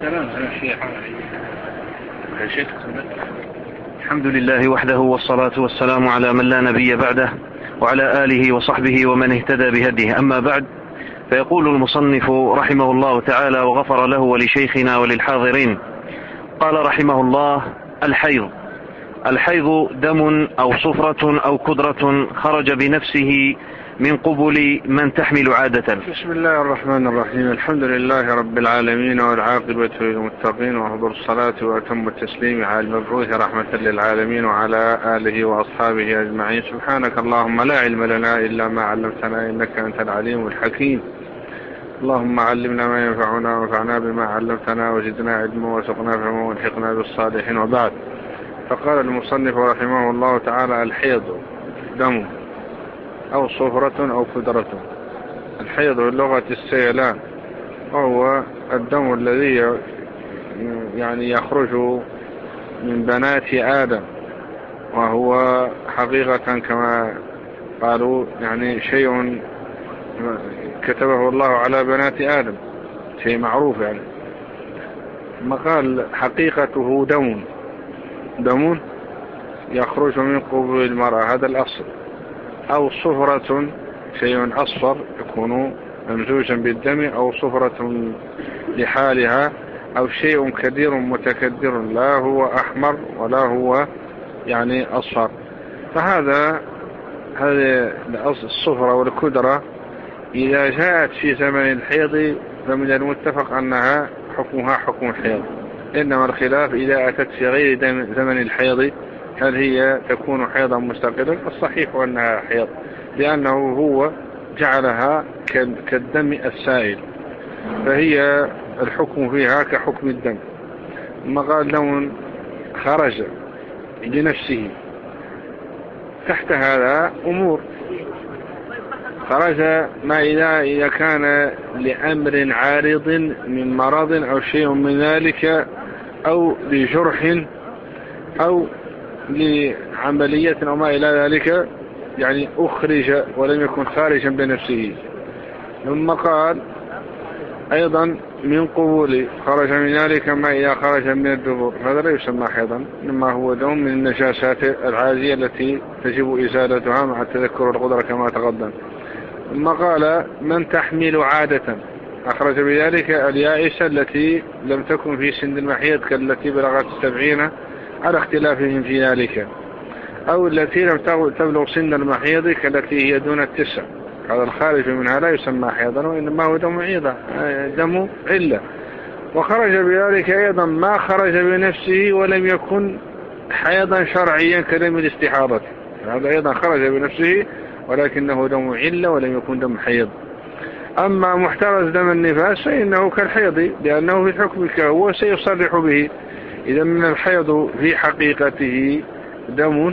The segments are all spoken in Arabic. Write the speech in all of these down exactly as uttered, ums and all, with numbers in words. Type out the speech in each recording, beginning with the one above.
الحمد لله وحده والصلاة والسلام على من لا نبي بعده وعلى آله وصحبه ومن اهتدى بهديه. أما بعد، فيقول المصنف رحمه الله تعالى وغفر له ولشيخنا وللحاضرين، قال رحمه الله: الحيض. الحيض دم أو صفرة أو كدرة خرج بنفسه من قبل من تحمل عادة. بسم الله الرحمن الرحيم. الحمد لله رب العالمين والعاقبة للمتقين، وأفضل الصلاة وأتم التسليم على المبعوث رحمة للعالمين وعلى آله وأصحابه أجمعين. سبحانك اللهم لا علم لنا إلا ما علمتنا إنك أنت العليم الحكيم. اللهم علمنا ما ينفعنا وانفعنا بما علمتنا وزدنا علما وارزقنا فهما والحقنا بالصالحين. وبعد، فقال المصنف رحمه الله تعالى: الحيض دم أو صفرة أو كدرة. الحيض باللغة السيلان، وهو الدم الذي يعني يخرج من بنات آدم، وهو حقيقة كما قالوا يعني شيء كتبه الله على بنات آدم، شيء معروف يعني. ما قال حقيقته دم دم يخرج من قبول المرأة، هذا الأصل. أو صفرة، شيء أصفر يكون ممزوجا بالدم، أو صفرة لحالها، أو شيء كدير متكدر لا هو أحمر ولا هو يعني أصفر. فهذا هذه الصفرة والكدرة إذا جاءت في زمن الحيض فمن المتفق أنها حكمها حكم الحيض، إنما الخلاف إذا أتت في غير زمن الحيض هل هي تكون حيضا مستقلا. الصحيح أنها حيض، لأنه هو جعلها كالدم السائل، فهي الحكم فيها كحكم الدم. ما قال لون خرج لنفسه، تحت هذا أمور. خرج ما إذا إذا كان لأمر عارض من مرض أو شيء من ذلك، أو لجرح، أو لعملية أو ما إلى ذلك، يعني أخرج ولم يكن خارجا بنفسه. ثم قال أيضا من قبول، خرج من ذلك ما إذا خرج من الدبر، هذا لا يسمى حيضا، إنما هو دم من النجاسات العادية التي تجب إزالتها مع التذكر القدرة كما تقدم. ثم قال من تحمل عادة، أخرج بذلك اليائسة التي لم تكن في سن المحيض كالتي بلغت السبعين على اختلافهم في ذلك، أو التي لم تبلغ سن المحيض كالتي هي دون التسع. هذا الخارج منها لا يسمى حيضا، وإنما هو دم عيضة، دم علة. وخرج بذلك أيضا ما خرج بنفسه ولم يكن حيضا شرعيا كدم الاستحاضة، هذا أيضا خرج بنفسه ولكنه دم علة ولم يكن دم حيض. أما محترز دم النفاس فإنه كالحيض، لأنه في الحكم كهو سيصرح به. إذا من الحيض في حقيقته دم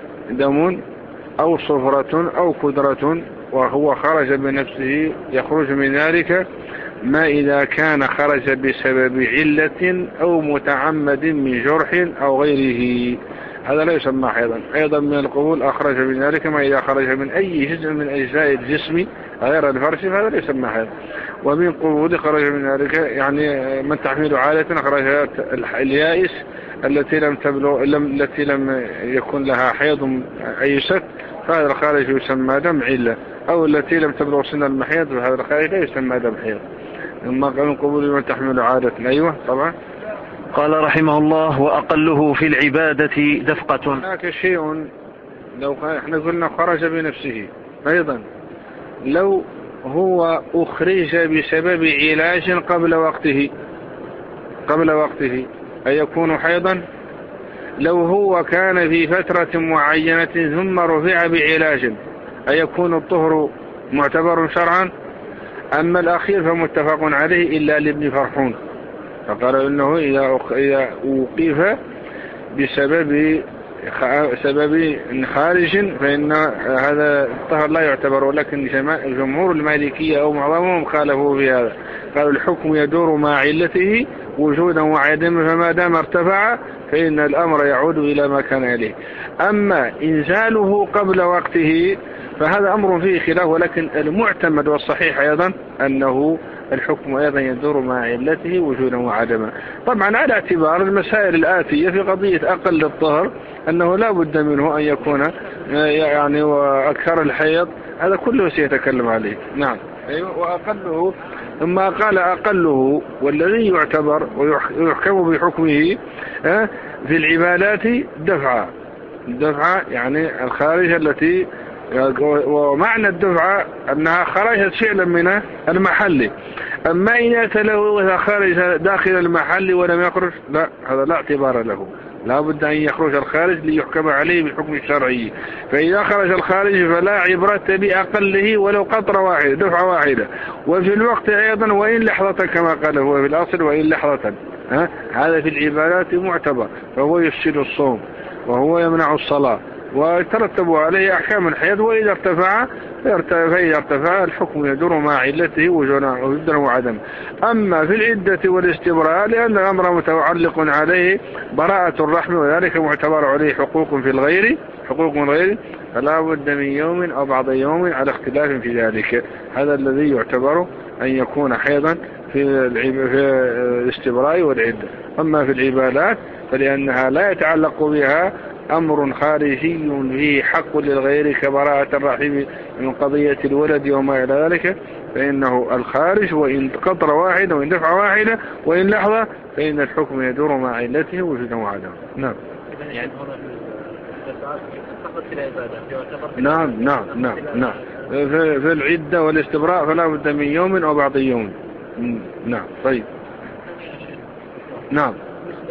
دم أو صفرة أو كدرة، وهو خرج بنفسه. يخرج من ذلك ما إذا كان خرج بسبب علة أو متعمد من جرح أو غيره، هذا لا يسمى حيضا. أيضا من القبول أخرج من ذلك ما إذا خرج من أي جزء من أجزاء الجسم غير الفرش، فهذا لا يسمى حيض. ومن قبول خرج من ذلك يعني من تحميل عادة، خرج اليائس التي لم تبلغ التي لم يكن لها حيض أيست، فهذا الخارج يسمى دم علة. أو التي لم تبلغ سن المحيض، فهذا الخارج لا يسمى دم حيض. ثم قال من قبول من تحمل عادة. أيوة طبعا. قال رحمه الله: وأقله في العبادة دفقة. هناك شيء لو احنا قلنا خرج بنفسه، أيضا لو هو أخرج بسبب علاج قبل وقته قبل وقته أيكون حيضا؟ لو هو كان في فترة معينة ثم رفع بعلاج أيكون الطهر معتبر شرعا؟ أما الأخير فمتفق عليه إلا لابن فرحون، فقال إنه إذا أوقف بسبب سبب خارج فإن هذا الطهر لا يعتبر. ولكن جمهور المالكية أو معظمهم خالفوا في هذا، قالوا الحكم يدور مع علته وجودا وعدما، فما دام ارتفع فإن الأمر يعود إلى ما كان إليه. أما إنزاله قبل وقته فهذا أمر فيه خلاف، ولكن المعتمد والصحيح أيضا أنه الحكم أيضا يدور مع علته وجودا وعدما. طبعا على اعتبار المسائل الآتية في قضية أقل الطهر أنه لا بد منه أن يكون يعني وأكثر الحيض، هذا كله سيتكلم عليه. نعم أيوة. وأقله ثم قال أقله والذي يعتبر ويحكم بحكمه في العبادات دفعة الدفعة يعني الخارجة التي، ومعنى الدفعة أنها خرجت فعلا من المحل. أما إن أتله خارج داخل المحل ولم يخرج لا، هذا لا اعتبار له، لا بد أن يخرج الخارج ليحكم عليه بالحكم الشرعي. فإذا خرج الخارج فلا عبرة بأقله ولو قطرة واحدة دفعة واحدة. وفي الوقت أيضا وإن لحظة كما قال هو في الأصل وإن لحظة، ها هذا في العبادات معتبر، فهو يفسد الصوم وهو يمنع الصلاة ويترتب عليه أحكام الحيض. وإذا ارتفع فإذا ارتفع الحكم يدور مع علته وجودا وعدم. أما في العدة والاستبراء لأن الأمر متعلق عليه براءة الرحم وذلك معتبر عليه حقوق في الغير حقوق من غيره، فلا بد من يوم أو بعض يوم على اختلاف في ذلك. هذا الذي يعتبر أن يكون حيضا في الاستبراء والعدة. أما في العبادات فلأنها لا يتعلق بها أمر خارجي فيه حق للغير كبراءة الرحم من قضية الولد وما إلى ذلك، فإنه الخارج وإن قطرة واحدة وإن دفعة واحدة وإن لحظة فإن الحكم يدور مع علته وجودا وعدما. نعم نعم نعم نعم نعم في العدة والاستبراء فلا بد من يوم أو بعض يوم. نعم طيب. نعم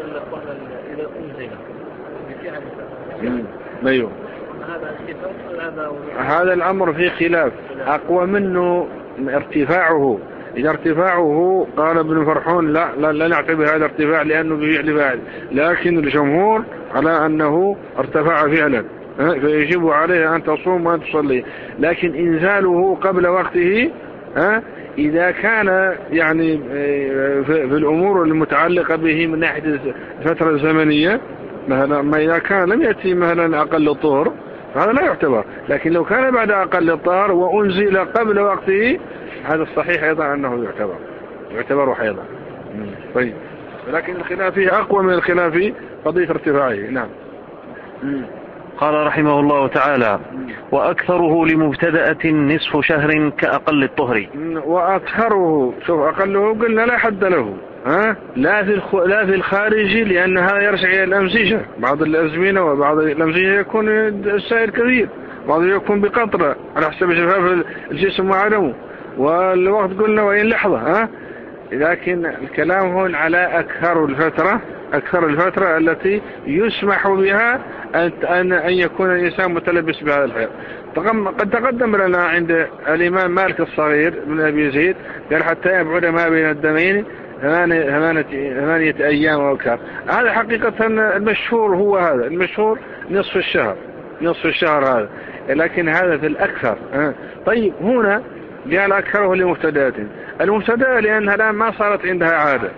أيوه. هذا الأمر فيه خلاف، أقوى منه ارتفاعه. إذا ارتفاعه قال ابن فرحون لا لا, لا نعتبر هذا ارتفاع لأنه بفعل فاعل، لكن الجمهور على أنه ارتفع فعلا فيجب عليه أن تصوم وأن تصلي. لكن إنزاله قبل وقته إذا كان يعني في الأمور المتعلقة به من ناحية الفترة الزمنية مثلا، ما إذا كان لم يأتي مثلا أقل الطهر هذا لا يعتبر. لكن لو كان بعد أقل الطهر وأنزل قبل وقته هذا الصحيح أيضا أنه يعتبر يعتبر حيضا. طيب لكن الخلاف فيه أقوى من الخلاف في قضية ارتفاعه. نعم. قال رحمه الله تعالى: وأكثره لمبتدأة نصف شهر كأقل الطهر. وأكثره شوف أقله قلنا لا حد له، ها لا في الخ... لا في الخارج لأن هذا يرجع إلى الأمزجة. بعض الأزمنة وبعض الأمزجة يكون السائل كثير، بعض يكون بقطرة على حسب شفاف الجسم وعدمه. والوقت قلنا وإن لحظة، ها لكن الكلام هون على أكثر الفترة أكثر الفترة التي يسمح بها أن أن يكون الإنسان متلبس بهذا الحيض. قد تقدم لنا عند الإمام مالك الصغير بن أبي زيد قال حتى يبعد ما بين الدمين ثمانية ثمانية أيام أو أكثر. هذا حقيقة المشهور هو هذا المشهور نصف الشهر نصف الشهر هذا، لكن هذا في الأكثر. طيب هنا قال أكثره لمبتدأة. المبتدأة لأنها الآن ما صارت عندها عادة،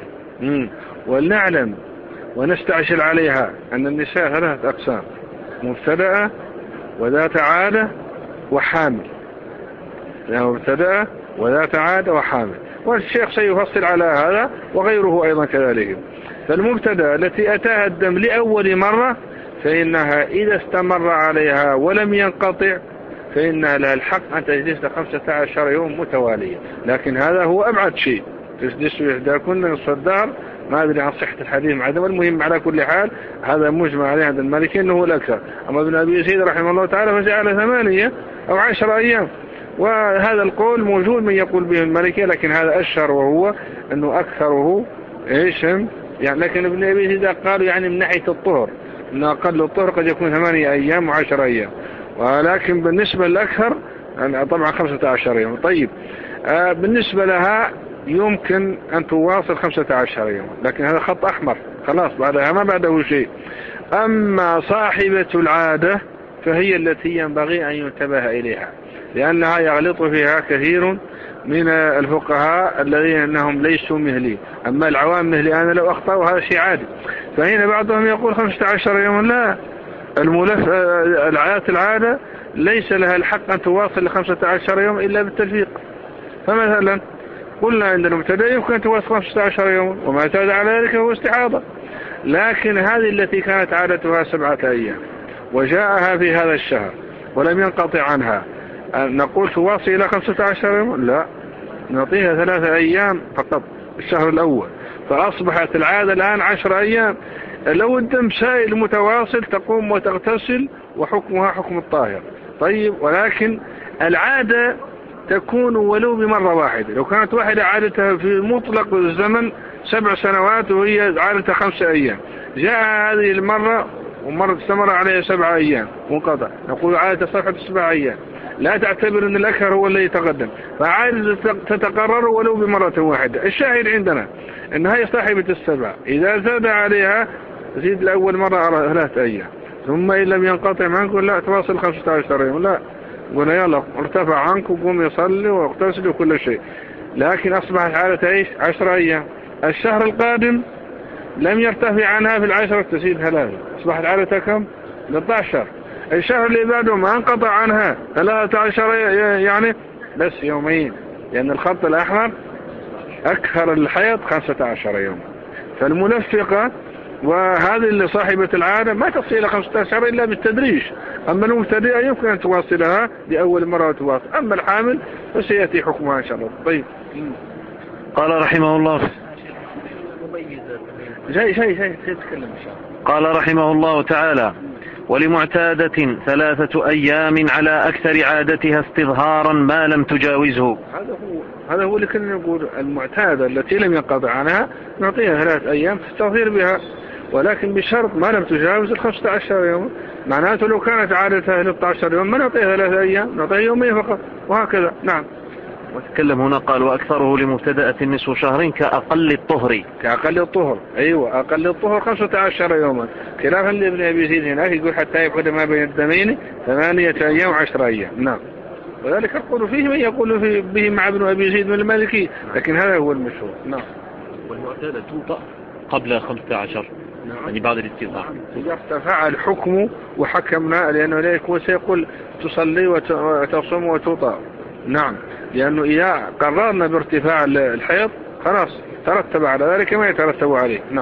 ولنعلم ونستعجل عليها أن النساء ثلاثة أقسام: مبتدأة وذات عادة وحامل. يعني مبتدأة وذات عادة وحامل، والشيخ سيفصل على هذا وغيره أيضا كذلك. فالمبتدأة التي أتاها الدم لأول مرة فإنها إذا استمر عليها ولم ينقطع فإنها لها الحق أن تجلس خمسة عشر يوم متوالية. لكن هذا هو أبعد شيء، تجلس إحداكن نصف الدهر. ما أدري عن صحة الحديث مع عدم، المهم على كل حال هذا مجمع عليه عند المالكي أنه هو الأكثر. أما ابن أبي زيد رحمه الله تعالى فجعل ثمانية أو عشر أيام، وهذا القول موجود من يقول به المالكي، لكن هذا أشهر وهو أنه أكثره إيش يعني. لكن ابن أبي زيد قالوا يعني من ناحية الطهر أن أقل الطهر قد يكون ثمانية أيام وعشر أيام، ولكن بالنسبة للأكثر طبعا خمسة عشر يوم. طيب آه بالنسبة لها يمكن أن تواصل خمسة عشر يوم، لكن هذا خط أحمر خلاص بعدها ما بعده شيء. أما صاحبة العادة فهي التي ينبغي أن ينتبه إليها، لأنها يغلط فيها كثير من الفقهاء الذين أنهم ليسوا مهلي. أما العوام مهلي أنا لو أخطأوا هذا شيء عادي. فهنا بعضهم يقول خمسة عشر يوم، لا، الملف العادة العادة ليس لها الحق أن تواصل لخمسة عشر يوم إلا بالتلفيق. فمثلا قلنا عند المبتدأ يمكن أن تواصل خمسة عشر يوما، وما اعتاد على ذلك هو استحاضة. لكن هذه التي كانت عادتها سبعة أيام وجاءها في هذا الشهر ولم ينقطع عنها، نقول تواصل إلى خمسة عشر يوما؟ لا، نعطيها ثلاثة أيام فقط الشهر الأول، فأصبحت العادة الآن عشر أيام. لو الدم سائل متواصل تقوم وتغتسل وحكمها حكم الطاهر. طيب، ولكن العادة تكون ولو بمرة واحدة. لو كانت واحدة عادتها في مطلق الزمن سبع سنوات وهي عادتها خمسة أيام، جاء هذه المرة ومرة استمر عليها سبع أيام منقطع، نقول عادة صفحة سبع أيام، لا تعتبر أن الأكثر هو الذي يتقدم، فعادة تتقرر ولو بمرة واحدة. الشاهد عندنا أن هي صاحبة السبع إذا زاد عليها زيد لأول مرة ثلاثة أيام، ثم إن لم ينقطع ما نقول لا تواصل خمسة عشر يوم، لا، قلنا يلا ارتفع عنك وقوم يصلي واغتسل وكل شيء. لكن أصبحت عادة إيش؟ عشر أيام. الشهر القادم لم يرتفع عنها في العشرة تزيد ثلاثة، أصبحت عادة كم؟ ثلاثة عشر. الشهر اللي بعده ما انقطع عنها ثلاثة عشر يعني بس يومين، لأن الخط الأحمر أكثر الحيض خمسة عشر يوم. فالمنفقة وهذه اللي صاحبة العادة ما تصل إلى خمسة عشر إلا بالتدريج. أما المبتدئة يمكن أن تواصلها لأول مرة وتواصل، أما الحامل فسيأتي حكمها إن شاء الله. طيب، قال رحمه الله شيء شيء شيء تتكلم إن شاء الله. قال رحمه الله تعالى: ولمعتادة ثلاثة أيام على أكثر عادتها استظهارا ما لم تجاوزه. هذا هو هذا هو اللي كنا نقول المعتادة التي لم ينقطع عنها نعطيها ثلاثة أيام تستظهر بها، ولكن بشرط ما لم تجاوز الخمسة عشر يوم. معناته لو كانت عادتها ثلاثة عشر يوم ما نعطيها ثلاثة أيام، نعطيها يومين فقط، وهكذا. نعم. وتكلم هنا قال: وأكثره لمبتدأة نصف شهر كأقل الطهر. كأقل الطهر، أيوة، أقل الطهر خمسة عشر يوما، خلافا لابن أبي زيد هناك يقول حتى يبعد ما بين الدمين ثمانية أيام وعشر أيام. نعم. وذلك يقول فيه من يقول فيه به مع ابن أبي زيد من المالكي، لكن هذا هو المشهور. نعم. والمعتادة توطأ قبل خمسة عشر، نعم، يعني بعد الاستظهار. إذا ارتفع الحكم وحكمنا، لأنه لا يكون سيقول تصلي وتصوم وتوطأ. نعم، لأنه إذا قررنا بارتفاع الحيض خلاص ترتب على ذلك ما يترتب عليه. نعم.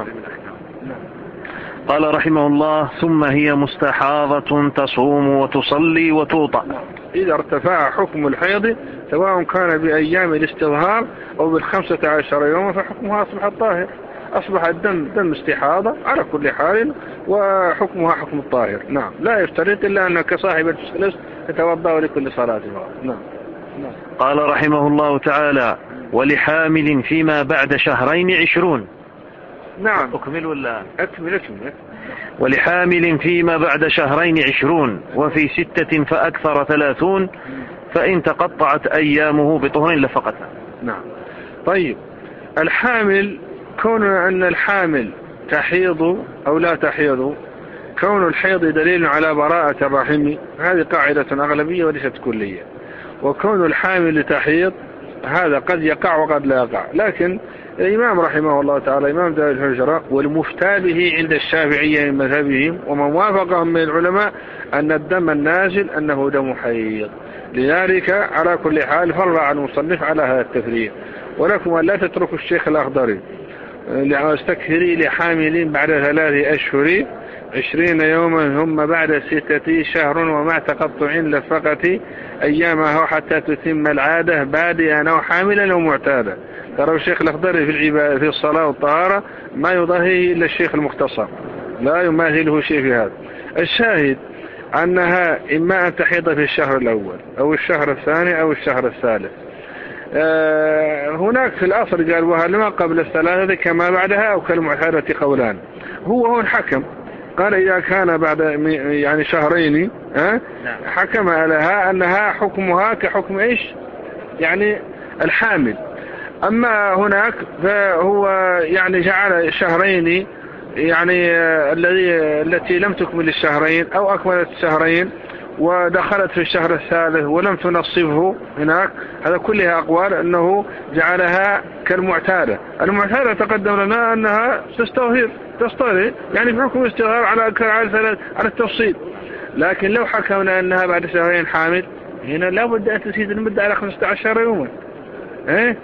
قال رحمه الله: ثم هي مستحاضة تصوم وتصلي وتوطأ. إذا ارتفع حكم الحيض سواء كان بأيام الاستظهار أو بالخمسة عشر يوما فحكمها أصبح الطاهر، أصبح الدم دم استحاضة على كل حال، وحكمها حكم الطاهر. نعم، لا يفترض إلا أنك صاحبة الثلث تتوضأ لكل صلاة. نعم. نعم. قال رحمه الله تعالى: ولحامل فيما بعد شهرين عشرون. نعم. أكمل ولا أكمل أكمل. ولحامل فيما بعد شهرين عشرون، وفي ستة فأكثر ثلاثون، فإن تقطعت أيامه بطهر لفقتها. نعم. طيب، الحامل، كون أن الحامل تحيض أو لا تحيض، كون الحيض دليل على براءة الرحم، هذه قاعدة أغلبية وليست كلية. وكون الحامل تحيض هذا قد يقع وقد لا يقع، لكن الإمام رحمه الله تعالى إمام دار الهجرة والمفتى به عند الشافعية من مذهبهم ومن وافقهم من العلماء أن الدم النازل أنه دم حيض، لذلك على كل حال فرع المصنف على هذا التفريق. ولكم أن لا تتركوا الشيخ الأخضري واستكثري لحامل بعد ثلاث أشهر عشرين يوما ثم بعد ستة شهر ومع تقطع لفقة أيامها حتى تتم العادة بادئا أو حاملا أو معتادا. ترى الشيخ الأخضري في العبادة في الصلاة والطهارة ما يضاهيه إلا الشيخ المختصر، لا يماثله شيء في هذا. الشاهد أنها إما أن تحيض في الشهر الأول أو الشهر الثاني أو الشهر الثالث. أه هناك في الأصل قال وهل ما قبل الثلاثة كما بعدها أو كالمعتادة قولان. هو هو الحكم قال إذا كان بعد يعني شهرين أه حكم لها أنها حكمها كحكم إيش يعني الحامل. أما هناك فهو يعني جعل شهرين يعني الذي التي لم تكمل الشهرين أو أكملت الشهرين ودخلت في الشهر الثالث ولم تنصفه هناك، هذا كلها أقوال أنه جعلها كالمعتادة. المعتادة تقدم لنا أنها تستظهر تستظهر يعني في حكم استظهار على على على التفصيل. لكن لو حكمنا أنها بعد شهرين حامل هنا لا بد أن تزيد المدة على خمسة عشر يوما. إيه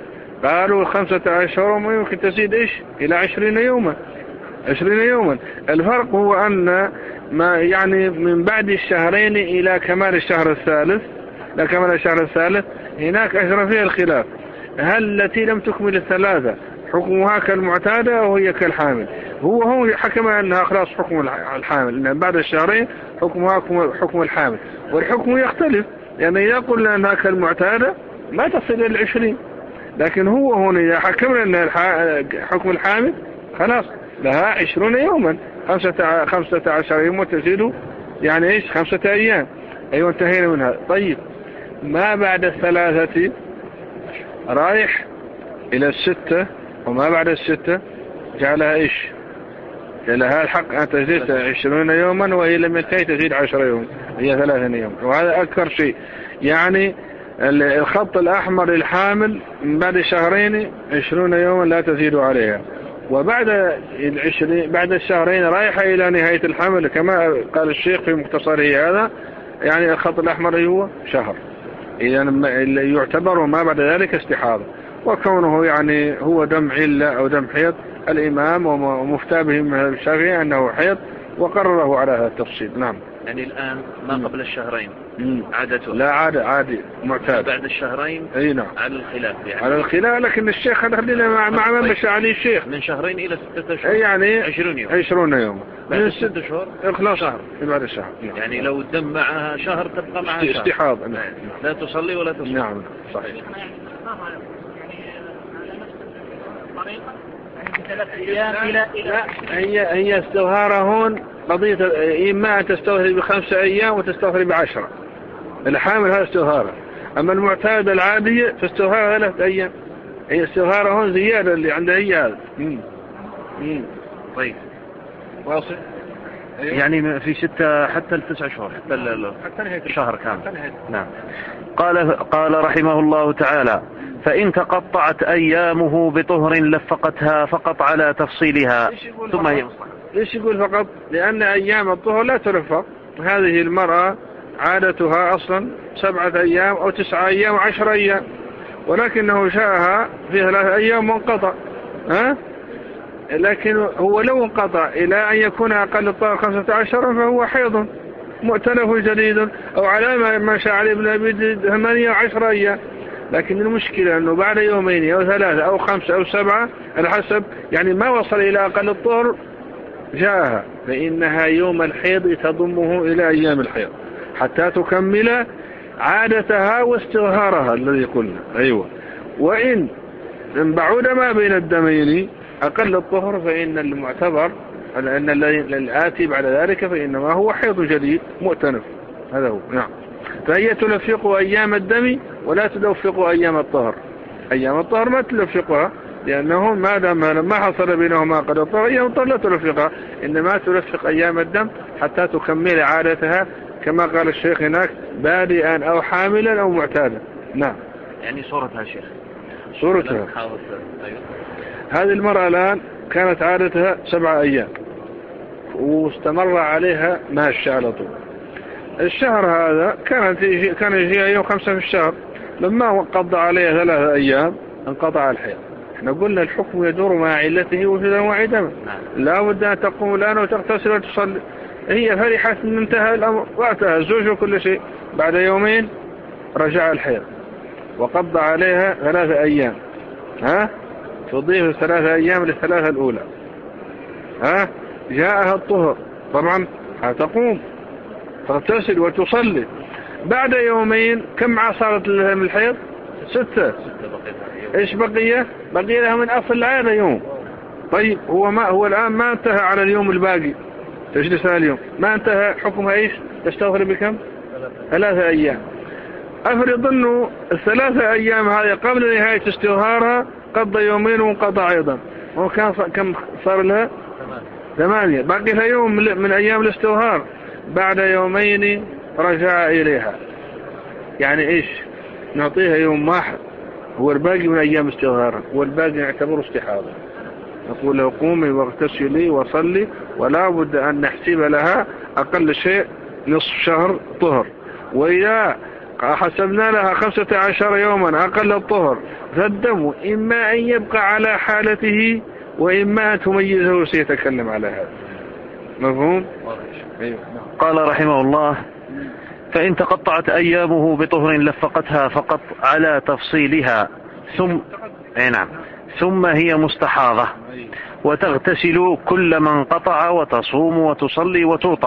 قالوا خمسة أشهر ويمكن تزيد إيش إلى عشرين يوما عشرين يوما. الفرق هو أن ما يعني من بعد الشهرين إلى كمال الشهر الثالث لا كمال الشهر الثالث هناك أجرى فيها الخلاف، هل التي لم تكمل الثلاثة حكمها كالمعتادة أو هي كالحامل؟ هو هو حكم أنها خلاص حكم الحامل، لأن بعد الشهرين حكمها حكم الحامل، والحكم يختلف، لأن يعني يقول أنها كالمعتادة ما تصل إلى العشرين، لكن هو هنا حكمنا أن حكم الحامل خلاص لها عشرون يوما، خمسة, خمسة عشر يوم تزيد يعني إيش خمسة أيام. أيوة انتهينا منها. طيب ما بعد الثلاثة رايح إلى الستة، وما بعد الستة جعلها إيش جعلها الحق أن تزيد عشرون يوما، وهي لم ينتهي تزيد عشر يوم، هي ثلاثة يوم، وهذا أكثر شيء. يعني الخط الأحمر الحامل من بعد شهرين عشرون يوما لا تزيد عليها، وبعد العشرين بعد الشهرين رايحة إلى نهاية الحمل كما قال الشيخ في مختصره هذا، يعني الخط الأحمر هو شهر، إذا يعتبر ما بعد ذلك استحاضة، وكونه يعني هو دم علة أو دم حيض الإمام ومفتى به من الشافعي أنه حيض وقرره على هذا التفصيل. نعم. يعني الآن ما قبل الشهرين عادته لا عادة عادي معتاد، بعد الشهرين أي نعم على الخلاف يعني. على الخلاف، لكن الشيخ خلينا مع مع من مشى عليه الشيخ من شهرين إلى ستة أشهر يعني عشرون يوم عشرون يوم بعد ستة أشهر إخلاص شهر بعد الشهر. نعم. يعني لو الدم معها شهر تبقى معها شهر استحاض. نعم. لا تصلي ولا تصلي. نعم صحيح. هي هي استظهارها هون قضية إما أن تستظهر بخمسة أيام وتستظهر بعشرة، الحامل هذا استظهارها، أما المعتاد العادية فاستظهارها ثلاثة أيام، هي استظهارها هون زيادة اللي عندها هي هذا. طيب واصل. يعني في ستة حتى التسع شهور حتى حتى نهاية الشهر كامل. نعم. قال قال رحمه الله تعالى: فإن تقطعت أيامه بطهر لفقتها فقط على تفصيلها. ثم هي ليش يقول فقط؟ لأن أيام الطهر لا تلفق. هذه المرأة عادتها أصلا سبعة أيام أو تسعة أيام وعشر أيام، ولكنه شاءها في ثلاثة أيام منقطع، ها؟ لكن هو لو انقطع إلى أن يكون أقل الطهر خمسة عشر فهو حيض مؤتلف جديد، أو على ما شاء عليه ابن أبي ثمانية عشر أيام. لكن المشكلة أنه بعد يومين أو ثلاثة أو خمسة أو سبعة على حسب، يعني ما وصل إلى أقل الطهر جاءها، فإنها يوم الحيض تضمه إلى أيام الحيض حتى تكمل عادتها واستظهارها الذي قلنا. أيوة. وإن بعد ما بين الدمين أقل الطهر فإن المعتبر أن الآتي بعد ذلك فإنما هو حيض جديد مؤتنف. هذا هو. نعم. فهي تلفق أيام الدم ولا تلفق أيام الطهر. أيام الطهر ما تلفقها، لأنه ما دام ما حصل بينهما قد الطهر أيام الطهر لا تلفقها، إنما تلفق أيام الدم حتى تكمل عادتها كما قال الشيخ هناك بادئا أو حاملا أو معتادا. نعم. يعني صورتها شيخ صورتها أيوه. هذه المرأة الآن كانت عادتها سبعة أيام واستمر عليها ماشي على طول. الشهر هذا كانت كان يجيها يوم خمسة في الشهر، لما قضى عليها ثلاثة أيام انقطع الحيض. احنا قلنا الحكم يدور مع علته وجودا وعدما، لا بد أن تقوم الآن وتغتسل وتصلي. هي فرحت من انتهى الأمر وأتاها الزوج وكل شيء، بعد يومين رجع الحيض وقضى عليها ثلاثة أيام، ها تضيف الثلاثة أيام للثلاثة الأولى، ها جاءها الطهر طبعا هتقوم تغتسل وتصلي. بعد يومين كم صارت لها من الحيض؟ ستة. ايش بقية؟ بقي لها من أصل العادة يوم. طيب هو ما هو الآن ما انتهى على اليوم الباقي، تجلس اليوم ما انتهى، حكمها ايش؟ تستغفر بكم؟ ثلاثة أيام. أفرض أنه الثلاثة أيام هذه قبل نهاية استظهارها قضى يومين وانقطع أيضا، وكان كم صار لها؟ ثمانية. باقي لها يوم من أيام الاستظهار، بعد يومين رجع إليها، يعني إيش؟ نعطيها يوم واحد هو الباقي من أيام استظهارها، والباقي نعتبره استحاضة. نقول له قومي واغتسلي وصلي، ولا بد أن نحسب لها أقل شيء نصف شهر طهر. وإذا حسبنا لها خمسة عشر يوما أقل الطهر، فالدم إما أن يبقى على حالته وإما أن تميزه. سيتكلم على هذا. مفهوم؟ قال رحمه الله: فإن تقطعت أيامه بطهر لفقتها فقط على تفصيلها، ثم أي نعم ثم هي مستحاضة، وتغتسل كل ما انقطع، وتصوم وتصلي وتوطأ.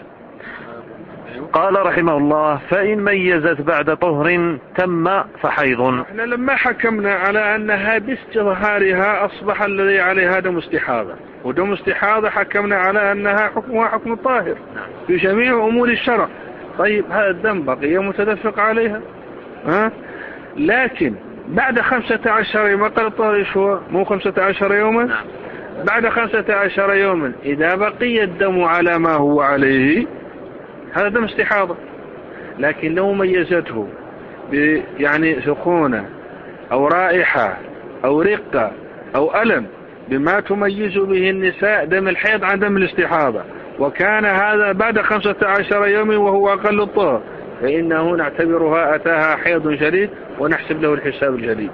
قال رحمه الله: فإن ميزت بعد طهر تم فحيض. احنا لما حكمنا على أنها باستظهارها أصبح الذي عليها دم استحاضة، ودم استحاضة حكمنا على أنها حكمها حكم طاهر في جميع أمور الشرع. طيب هذا الدم بقي متدفق عليها، ها؟ لكن بعد خمسة عشر يوم قال الطهر شو مو خمسة عشر يوما، بعد خمسة عشر يوما إذا بقي الدم على ما هو عليه هذا دم استحاضة. لكن لو ميزته يعني سخونة أو رائحة أو رقة أو ألم بما تميز به النساء دم الحيض عن دم الاستحاضة، وكان هذا بعد خمسة عشر يوم وهو أقل الطهر، فإنه نعتبرها أتاها حيض شديد ونحسب له الحساب الجديد.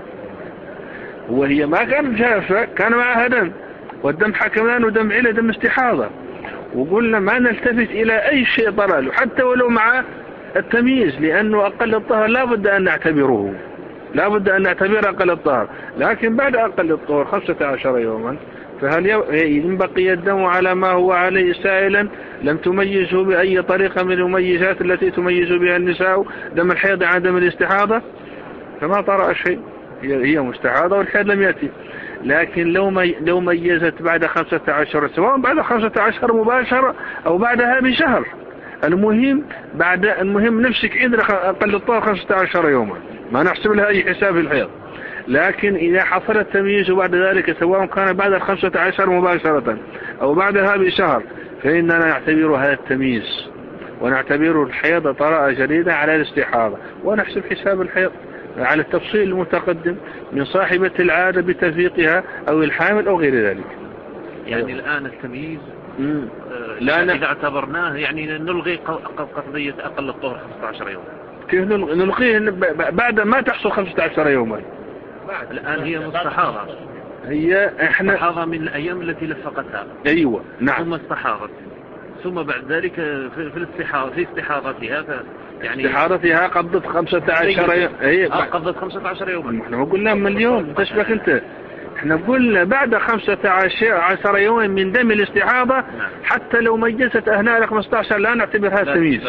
وهي ما كانت جافة، كان معها دم، والدم حكمنا أنه دم علة دم استحاضة، وقلنا ما نلتفت إلى أي شيء طرأ له حتى ولو مع التمييز، لأنه أقل الطهر لا بد أن نعتبره، لا بد أن نعتبر أقل الطهر. لكن بعد أقل الطهر خمسة عشر يوما فهل إن بقي الدم على ما هو عليه سائلا لم تميزه بأي طريقة من المميزات التي تميز بها النساء دم الحيض عن دم الاستحاضة فما طرأ شيء، هي مستحاضة والحيض لم يأتي. لكن لو مي لو ميزت بعد خمسة عشر، سواء بعد خمسة عشر مباشرة أو بعدها بشهر، المهم بعد المهم نفسك عندنا أقل الطهر خمسة عشر يوما، ما نحسب لها أي حساب الحيض. لكن إذا حصل التمييز بعد ذلك سواء كان بعد الخمسة عشر مباشرة أو بعدها بشهر، فإننا نعتبر هذا التمييز ونعتبر الحيض طرأ جديدة على الاستحاضة، ونحسب حساب الحيض على التفصيل المتقدم من صاحبة العادة بتفريقها أو الحامل أو غير ذلك. يعني الآن التمييز آه لا إذا اعتبرناه يعني نلغي قضية أقل الطهر خمسة عشر يوم. كيف نلغيه بعد ما تحصل خمسة عشر يوما؟ الآن هي مستحاضة، هي احنا مستحاضة من الأيام التي لفقتها. أيوة نعم. ثم استحاضت، ثم بعد ذلك في الاستحاضة في استحاضتها يعني استحاضتها قضت خمسة عشر يوم. هي قضت خمسة عشر يوما. احنا ما قلنا من اليوم تشبك انت، احنا قلنا بعد خمسة عشر يوما من دم الاستحاضة. نعم. حتى لو ميزت أهناء خمسة عشر لا نعتبرها تمييز.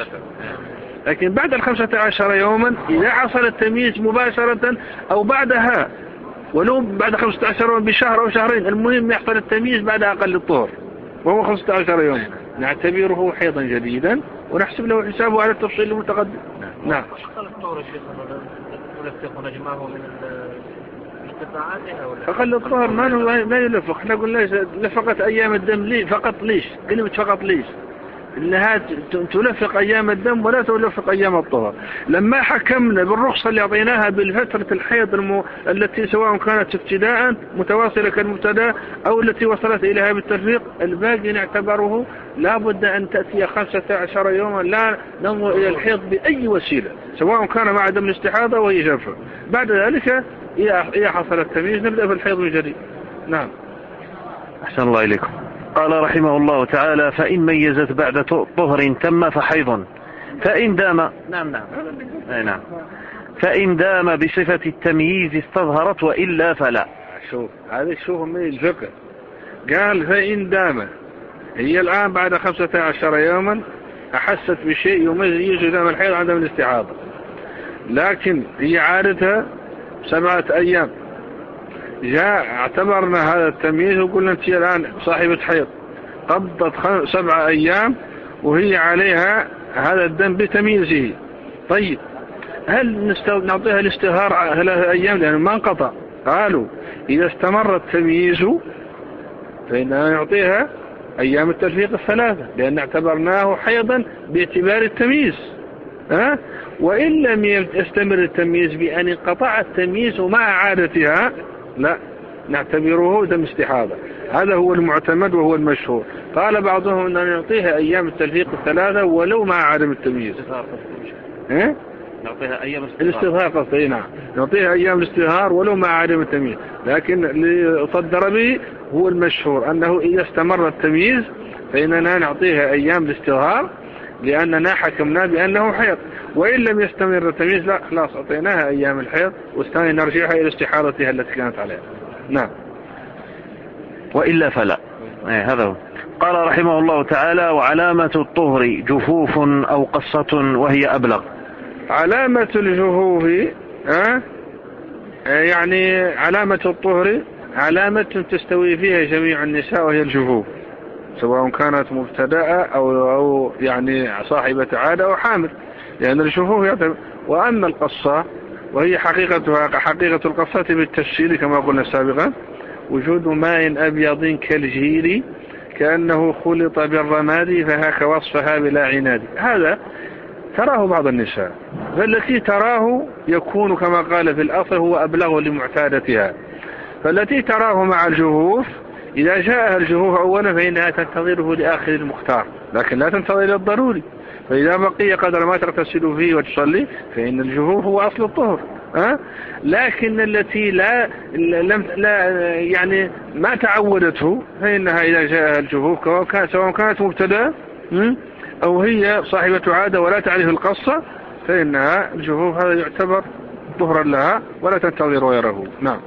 لكن بعد الخمسة عشر يوما إذا حصل التمييز مباشرة أو بعدها ولو بعد خمسة عشر يوما بشهر أو شهرين، المهم يحصل التمييز بعد أقل الطهر وهو خمسة عشر يوما، نعتبره حيضا جديدا ونحسب له حسابه على التفصيل المتقدم. نعم. أقل الطهر يا شيخ نلفق نجمعه من استطاعاتها ولا أقل الطهر ما ما يلفق. احنا قلنا لفقت أيام الدم لي فقط. ليش كلمة فقط؟ ليش إنها تلفق أيام الدم ولا تلفق أيام الطهر. لما حكمنا بالرخصة اللي أعطيناها بالفترة الحيض المو... التي سواء كانت ابتداء متواصلة كالمبتدا أو التي وصلت إليها بالتفريق، الباقي نعتبره لا بد أن تأتي خمسة عشر يوما لا ننظر إلى الحيض بأي وسيلة، سواء كان مع دم الاستحاضة وهي جافة. بعد ذلك إذا حصل التمييز نبدأ في الحيض من جديد. نعم. أحسن الله إليكم. قال رحمه الله تعالى: فإن ميزت بعد طهر تم فحيض، فإن دام نعم نعم أي نعم فإن دام بصفة التمييز استظهرت وإلا فلا. شوف هذا شوف من الفقه، قال فإن دام، هي الآن بعد خمسة عشر يوما أحست بشيء يميز دم الحيض عن دم الاستحاضة، لكن هي عادتها سبعة أيام، جاء اعتبرنا هذا التمييز وقلنا انت الآن صاحبة حيض قضت سبعة أيام وهي عليها هذا الدم بتمييزه. طيب هل نعطيها الاستظهار ثلاثة أيام لأنه ما انقطع؟ قالوا إذا استمر التمييز فإننا نعطيها أيام التلفيق الثلاثة لأن اعتبرناه حيضا باعتبار التمييز. ها؟ وإن لم يستمر التمييز بأن انقطع التمييز مع عادتها لا نعتبره دم استحاضة. هذا هو المعتمد وهو المشهور. قال بعضهم أن نعطيها أيام التلفيق الثلاثة ولو مع عدم التمييز. ها؟ نعطيها أيام الاستظهار قصدي. نعم نعطيها أيام الاستظهار ولو مع عدم التمييز، لكن اللي صدر به هو المشهور أنه إذا استمر التمييز فإننا نعطيها أيام الاستظهار لأننا حكمنا بأنه حيض، وإن لم يستمر التمييز لا خلاص أعطيناها أيام الحيض والثاني نرجعها إلى استحالتها التي كانت عليها. نعم وإلا فلا. ايه هذا هو. قال رحمه الله تعالى: وعلامة الطهر جفوف أو قصة وهي أبلغ. علامة الجفوف أه؟ يعني علامة الطهر علامة تستوي فيها جميع النساء وهي الجفوف، سواء كانت مبتدأة أو, أو يعني صاحبة عادة أو حامل، لأن الجفوف يعتبر. وأما القصة وهي حقيقتها حقيقة القصة بالتفصيل كما قلنا سابقا: وجود ماء أبيض كالجير كأنه خلط بالرماد فهاك وصفها بلا عناد. هذا تراه بعض النساء، فالتي تراه يكون كما قال في الأصل هو أبلغ لمعتادتها. فالتي تراه مع الجفوف إذا جاءها الجفوف أولا فإنها تنتظره لآخر المختار، لكن لا تنتظر إلى الضروري. فإذا بقي قدر ما تغتسل فيه وتصلي فإن الجفوف هو أصل الطهر. أه؟ لكن التي لا, لم لا يعني ما تعودته فإنها إذا جاءها الجفوف سواء كانت مبتدأ أو هي صاحبة عادة ولا تعرف القصة فإنها الجفوف هذا يعتبر طهرا لها ولا تنتظر غيره. نعم.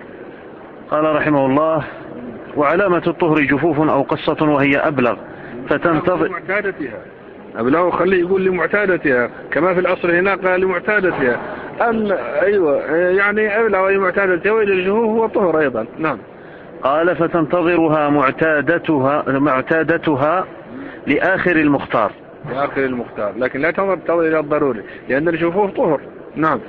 قال رحمه الله: وعلامة الطهر جفوف أو قصة وهي أبلغ فتنتظر معتادتها. أبلغ خليه يقول لمعتادتها كما في الأصل هنا قال لمعتادتها. أم أيوة يعني أبلغ لمعتادتها وإلى الجفوف هو طهر أيضا. نعم. قال: فتنتظرها معتادتها معتادتها لآخر المختار. لآخر المختار، لكن لا تنتظر إلى الضروري لأن الجفوف طهر. نعم.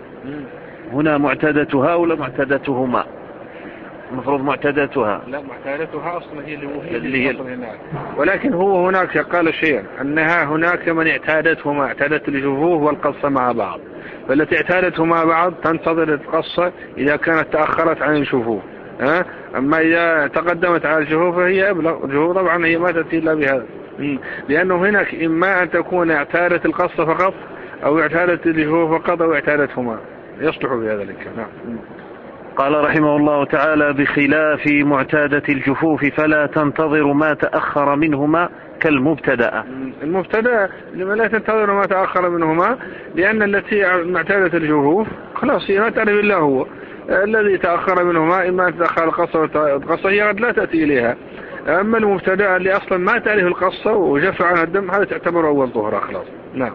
هنا معتادتها ولا معتادتهما؟ المفروض معتادتها. لا معتادتها أصلا هي اللي هي هناك، ولكن هو هناك قال شيئا أنها هناك من اعتادتهما، اعتادت الجفوف والقصة مع بعض، فالتي اعتادتهما بعض تنتظر القصة إذا كانت تأخرت عن الجفوف. أه؟ أما إذا تقدمت على الجفوف فهي أبلغ. الجفوف طبعا هي ما تأتي إلا بهذا، لأنه هناك إما أن تكون اعتادت القصة فقط أو اعتادت الجفوف فقط أو اعتادتهما، يصلح بهذا الكلام. نعم. قال رحمه الله تعالى: بخلاف معتادة الجفوف فلا تنتظر ما تأخر منهما كالمبتدأ. المبتدأ لما لا تنتظر ما تأخر منهما لأن التي معتادة الجفوف خلاص هي ما تعرف إلا هو الذي تأخر منهما، إما أن تأخر القصة والقصة هي قد لا تأتي إليها. أما المبتدأ اللي أصلا ما تعرف القصة وجف عنها الدم هذا تعتبر أول طهرة خلاص. نعم.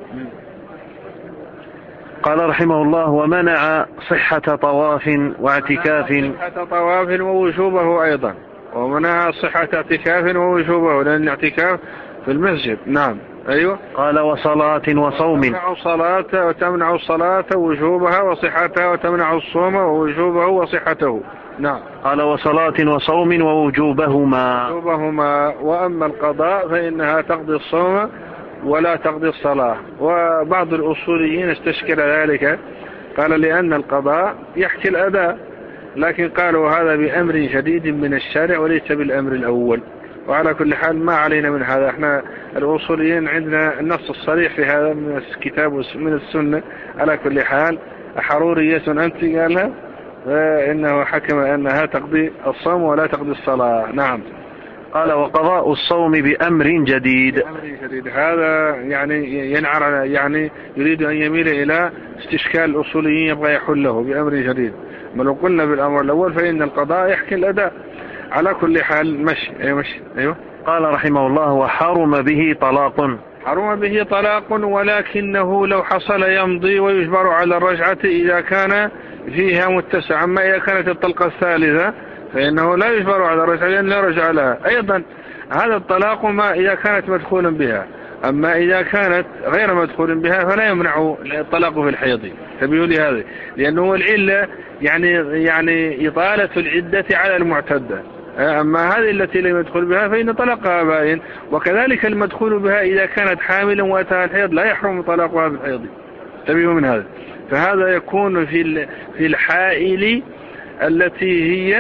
قال رحمه الله: ومنع صحة طواف واعتكاف. صحة طواف ووجوبه أيضا، ومنع صحة اعتكاف ووجوبه لأن الاعتكاف في المسجد. نعم. أيوة. قال: وصلاة وصوم. تمنع الصلاة وتمنع الصلاة ووجوبها وصحتها وتمنع الصوم ووجوبه وصحته. نعم. قال: وصلاة وصوم ووجوبهما. ووجوبهما. وأما القضاء فإنها تقضي الصوم ولا تقضي الصلاة. وبعض الأصوليين استشكل ذلك، قال لأن القضاء يحكي الأداء، لكن قالوا هذا بأمر جديد من الشارع وليس بالأمر الأول. وعلى كل حال ما علينا من هذا، احنا الأصوليين عندنا النص الصريح في هذا من الكتاب ومن السنة. على كل حال حرورية أنت قالها فإنه حكم أنها تقضي الصوم ولا تقضي الصلاة. نعم. قال: وقضاء الصوم بأمر جديد. أمر جديد هذا يعني ينعر يعني يريد أن يميل إلى استشكال الأصوليين يبغى يحله بأمر جديد. ما لو قلنا بالأمر الأول فإن القضاء يحكي الأداء. على كل حال مشي. أيوة مشي. أيوة. قال رحمه الله: وحرم به طلاق. حرم به طلاق، ولكنه لو حصل يمضي ويجبر على الرجعة إذا كان فيها متسع. أما إذا كانت الطلقة الثالثة فإنه لا يجبر على الرجعة لأن لا رجع لها. أيضا هذا الطلاق ما إذا كانت مدخولا بها، أما إذا كانت غير مدخول بها فلا يمنع الطلاق في الحيض. تبيه لهذا لأنه العلة يعني يعني إطالة العدة على المعتدة. أما هذه التي لم يدخل بها فإن طلقها باين. وكذلك المدخول بها إذا كانت حاملا وأتاها الحيض لا يحرم طلاقها بالحيض. تبيه من هذا. فهذا يكون في في الحائل التي هي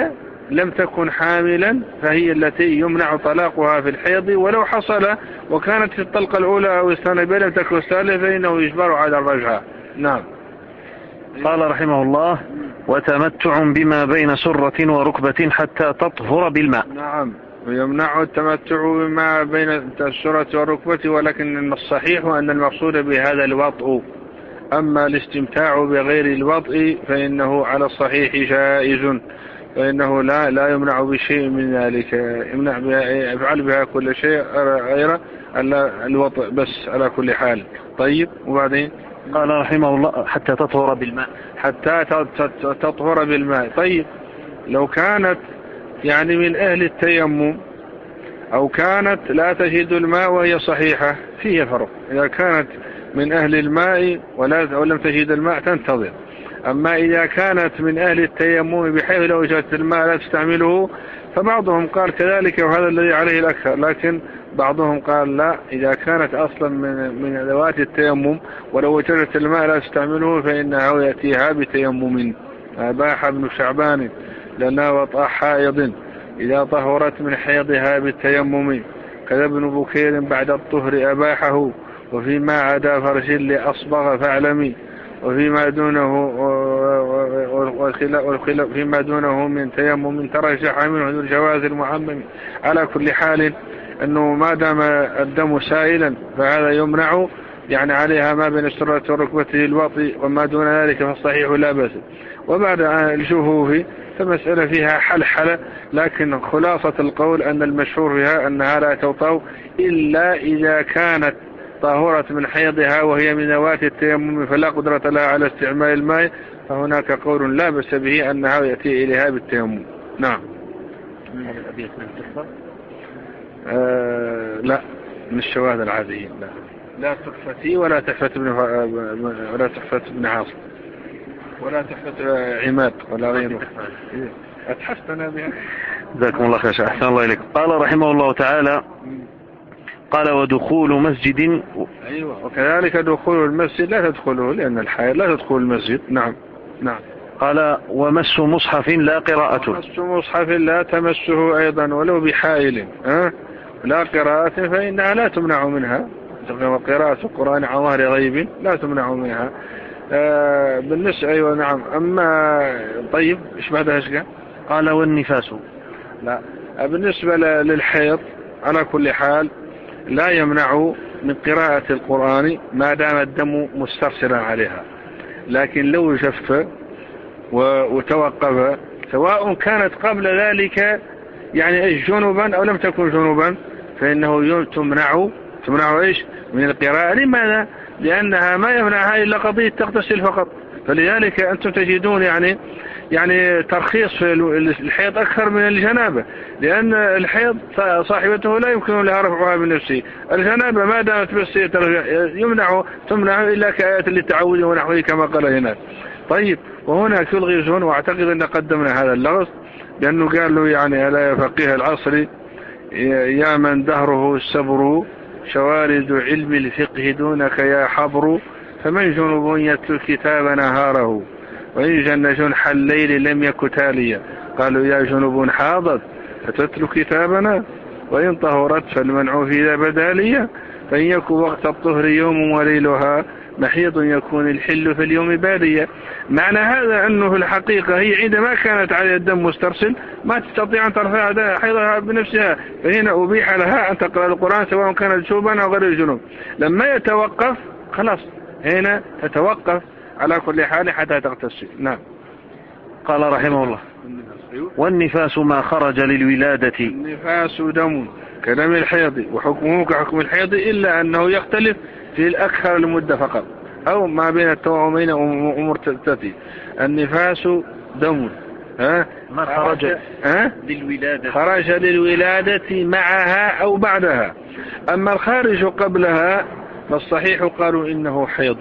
لم تكن حاملا فهي التي يمنع طلاقها في الحيض، ولو حصل وكانت في الطلقة الأولى أو الثانية لم تكن سالفة فإنه يجبر على الرجعة. نعم. قال رحمه الله: وتمتع بما بين سرة وركبة حتى تطهر بالماء. نعم، ويمنع التمتع بما بين السرة والركبة، ولكن الصحيح أن المقصود بهذا الوطء، أما الاستمتاع بغير الوطء فإنه على الصحيح جائز، فإنه لا لا يمنع بشيء من ذلك، يمنع بها يفعل بها كل شيء غير الوطء بس على كل حال. طيب، وبعدين قال رحمه الله: حتى تطهر بالماء. حتى تطهر بالماء. طيب، لو كانت يعني من أهل التيمم أو كانت لا تجد الماء وهي صحيحة، فيه فرق. إذا كانت من أهل الماء ولا ولم تجد الماء تنتظر. أما إذا كانت من أهل التيمم بحيث لو وجدت الماء لا تستعمله، فبعضهم قال كذلك وهذا الذي عليه الأكثر، لكن بعضهم قال لا، إذا كانت أصلا من من ذوات التيمم ولو وجدت الماء لا تستعمله فإنه يأتيها بتيمم. أباح ابن شعبان لنا وطأ حائض إذا طهرت من حيضها بالتيمم، كذا ابن بكير بعد الطهر أباحه، وفيما عدا فرج لأصبغ فاعلمي، وفيما دونه والخلاف فيما دونه من تيمم ترجح منه ذو الجواز المعمم. على كل حال أنه ما دام الدم سائلا فهذا يمنع، يعني عليها ما بين السرة والركبة للوطء، وما دون ذلك فالصحيح لا بأس. وبعد الجفوف فمسألة فيها حلحلة، لكن خلاصة القول أن المشهور فيها أنها لا توطأ إلا إذا كانت طهورة من حيضها وهي من ذوات التيمم فلا قدرة لها على استعمال الماء، فهناك قول لا بأس به أنها يأتي إليها بالتيمم. نعم. آه لا، من الشواهد العادية. لا لا تحفتي ولا تحفت ابن ولا تحفت ابن عاصم ولا تحفت عماد ولا غيره. أتحفتنا بها. جزاكم الله خير. أحسن الله إليك. قال رحمه الله تعالى: قال: ودخول مسجد. أيوة، وكذلك دخول المسجد لا تدخله لأن الحائض لا تدخل المسجد. نعم نعم. قال: ومس مصحف لا قراءة. ومس مصحف لا تمسه أيضا ولو بحائل، أه؟ لا قراءة فإنها لا تمنع منها، قراءة القرآن عن ظهر غيب لا تمنع منها. آه بالنسبة أيوة نعم. أما طيب إيش بعدها إيش قال؟ قال: والنفاس. لا، بالنسبة للحيض على كل حال لا يمنع من قراءة القرآن ما دام الدم مسترسلا عليها، لكن لو جف وتوقف سواء كانت قبل ذلك يعني جنوبا أو لم تكن جنوبا فإنه تمنع تمنع إيش من القراءة. لماذا؟ لأنها ما يمنعها إلا قضية تغتسل فقط. فلذلك أنتم تجدون يعني يعني ترخيص في الحيض أكثر من الجنابة، لأن الحيض صاحبته لا يمكن لها رفعها بنفسه. الجنابة ما دامت بس يمنع تمنع إلا كآية للتعوذ ونحوه كما قال هنا. طيب، وهنا تلغزون، واعتقد أن قدمنا هذا اللغز، لأنه قال له يعني ألا يا فقيه العصر يا من دهره السبر شوارد علم الفقه دونك يا حبر، فمن جنوب يتلو الكتاب نهاره وإن جن جنح الليل لم يك تاليا. قالوا يا جنوب حاضت فتتلو كتابنا وإن طهرت فالمنع في ذا بدالية، فإن يكن وقت الطهر يوم وليلها محيض يكون الحل في اليوم بادية. معنى هذا أنه في الحقيقة هي عندما كانت على الدم مسترسل ما تستطيع أن ترفع حيضها بنفسها، فهنا أبيح لها أن تقرأ القرآن سواء كانت جنوبا أو غير الجنوب. لما يتوقف خلاص هنا تتوقف على كل حال حتى تغتسل. نعم. قال رحمه الله: والنفاس ما خرج للولادة. النفاس دم كدم الحيض وحكمه كحكم الحيض، إلا أنه يختلف في الأكثر المدة فقط أو ما بين التوامين ومرتبطته. النفاس دم ها ما خرج ها للولادة خرج للولادة معها أو بعدها. أما الخارج قبلها فالصحيح قالوا إنه حيض.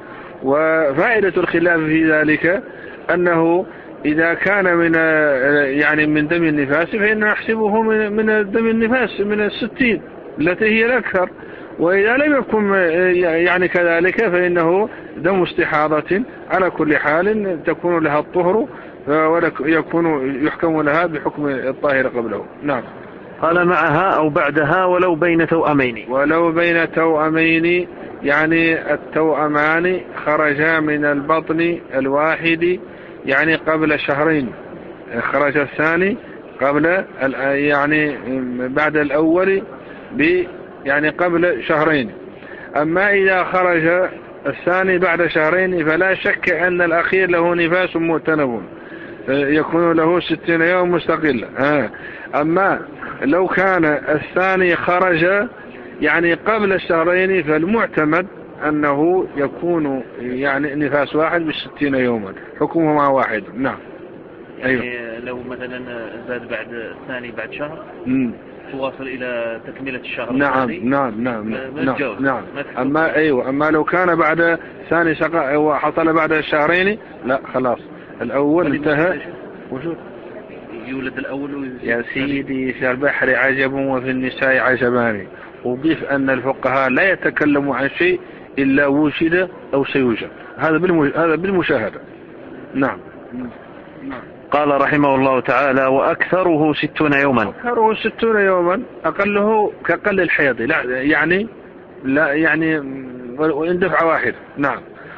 وفائدة الخلاف في ذلك أنه إذا كان من يعني من دم النفاس فإن نحسبه من من دم النفاس من الستين التي هي الأكثر، وإذا لم يكن يعني كذلك فإنه دم استحاضة. على كل حال تكون لها الطهر ويكون يحكم لها بحكم الطاهر قبله. نعم. قال معها أو بعدها ولو بين توأمين. ولو بين توأمين يعني التوأمان خرجا من البطن الواحد يعني قبل شهرين، خرج الثاني قبل يعني بعد الأول ب يعني قبل شهرين. أما إذا خرج الثاني بعد شهرين فلا شك أن الأخير له نفاس مؤتنب يكون له ستين يوم مستقلة. أما لو كان الثاني خرج يعني قبل الشهرين فالمعتمد أنه يكون يعني نفاس واحد بالستين يوما حكمهما واحد. نعم. يعني أيوه. لو مثلا زاد بعد الثاني بعد شهر مم. تواصل إلى تكملة الشهر نعم الثاني. نعم نعم نعم, نعم. ما أما أيوة أما لو كان بعد ثاني شقاء وحصل بعد الشهرين لا خلاص الأول انتهى. وشو يولد الأول يا سيدي في البحر عجب وفي النساء عجبان، وضيف أن الفقهاء لا يتكلموا عن شيء إلا وجد أو سيوجد، هذا هذا بالمشاهدة. نعم. نعم. قال رحمه الله تعالى وأكثره ستون يوما. أكثره ستون يوما أقله كقل الحيض لا يعني لا يعني وإن دفعة واحدة. نعم.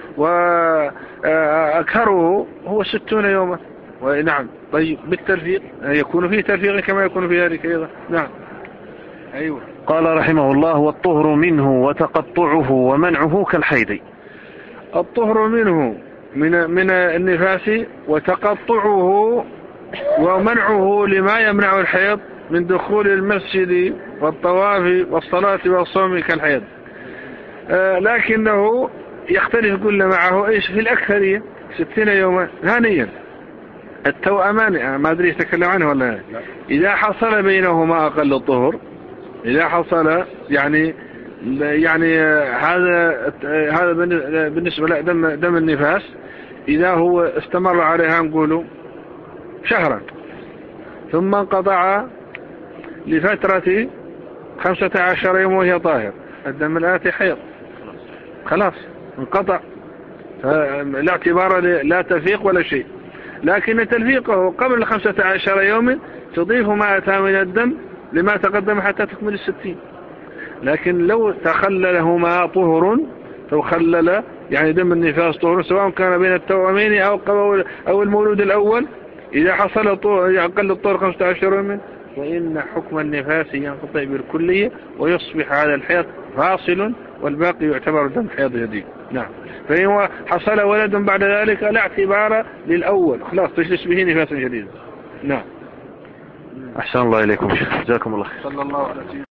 وأكثره هو ستون يوما. ونعم. طيب بالترفيق يكون فيه ترفيق كما يكون في ذلك أيضا. نعم. أيوة. قال رحمه الله والطهر منه وتقطعه ومنعه كالحيض. الطهر منه من من النفاس وتقطعه ومنعه لما يمنع الحيض من دخول المسجد والطواف والصلاة والصوم كالحيض. آه لكنه يختلف كل معه ايش في الأكثرية ستين يوما هانيا. التوأمان ما أدري يتكلم عنه ولا لا. إذا حصل بينهما أقل الطهر، إذا حصل يعني يعني هذا هذا بالنسبة لدم دم النفاس إذا هو استمر عليها نقوله شهرا ثم انقطع لفترة خمسة عشر يوم وهي طاهر، الدم الآتي حيض خلاص انقطع، لا اعتبار لا تفيق ولا شيء. لكن تلفيقه قبل خمسة عشر يوم تضيف ما أتى من الدم لما تقدم حتى تكمل الستين. لكن لو تخللهما طهر تخلل يعني دم النفاس طهر سواء كان بين التوأمين أو أو المولود الأول، إذا حصل أقل الطهر خمسة عشر يوما فإن حكم النفاس ينقطع بالكلية ويصبح هذا الحيض فاصل والباقي يعتبر دم حيض جديد. نعم. فإن حصل ولد بعد ذلك لا اعتبار للأول خلاص تجلس به نفاس جديد. نعم. أحسن الله إليكم جزاكم الله خير. صلى الله عليه وسلم.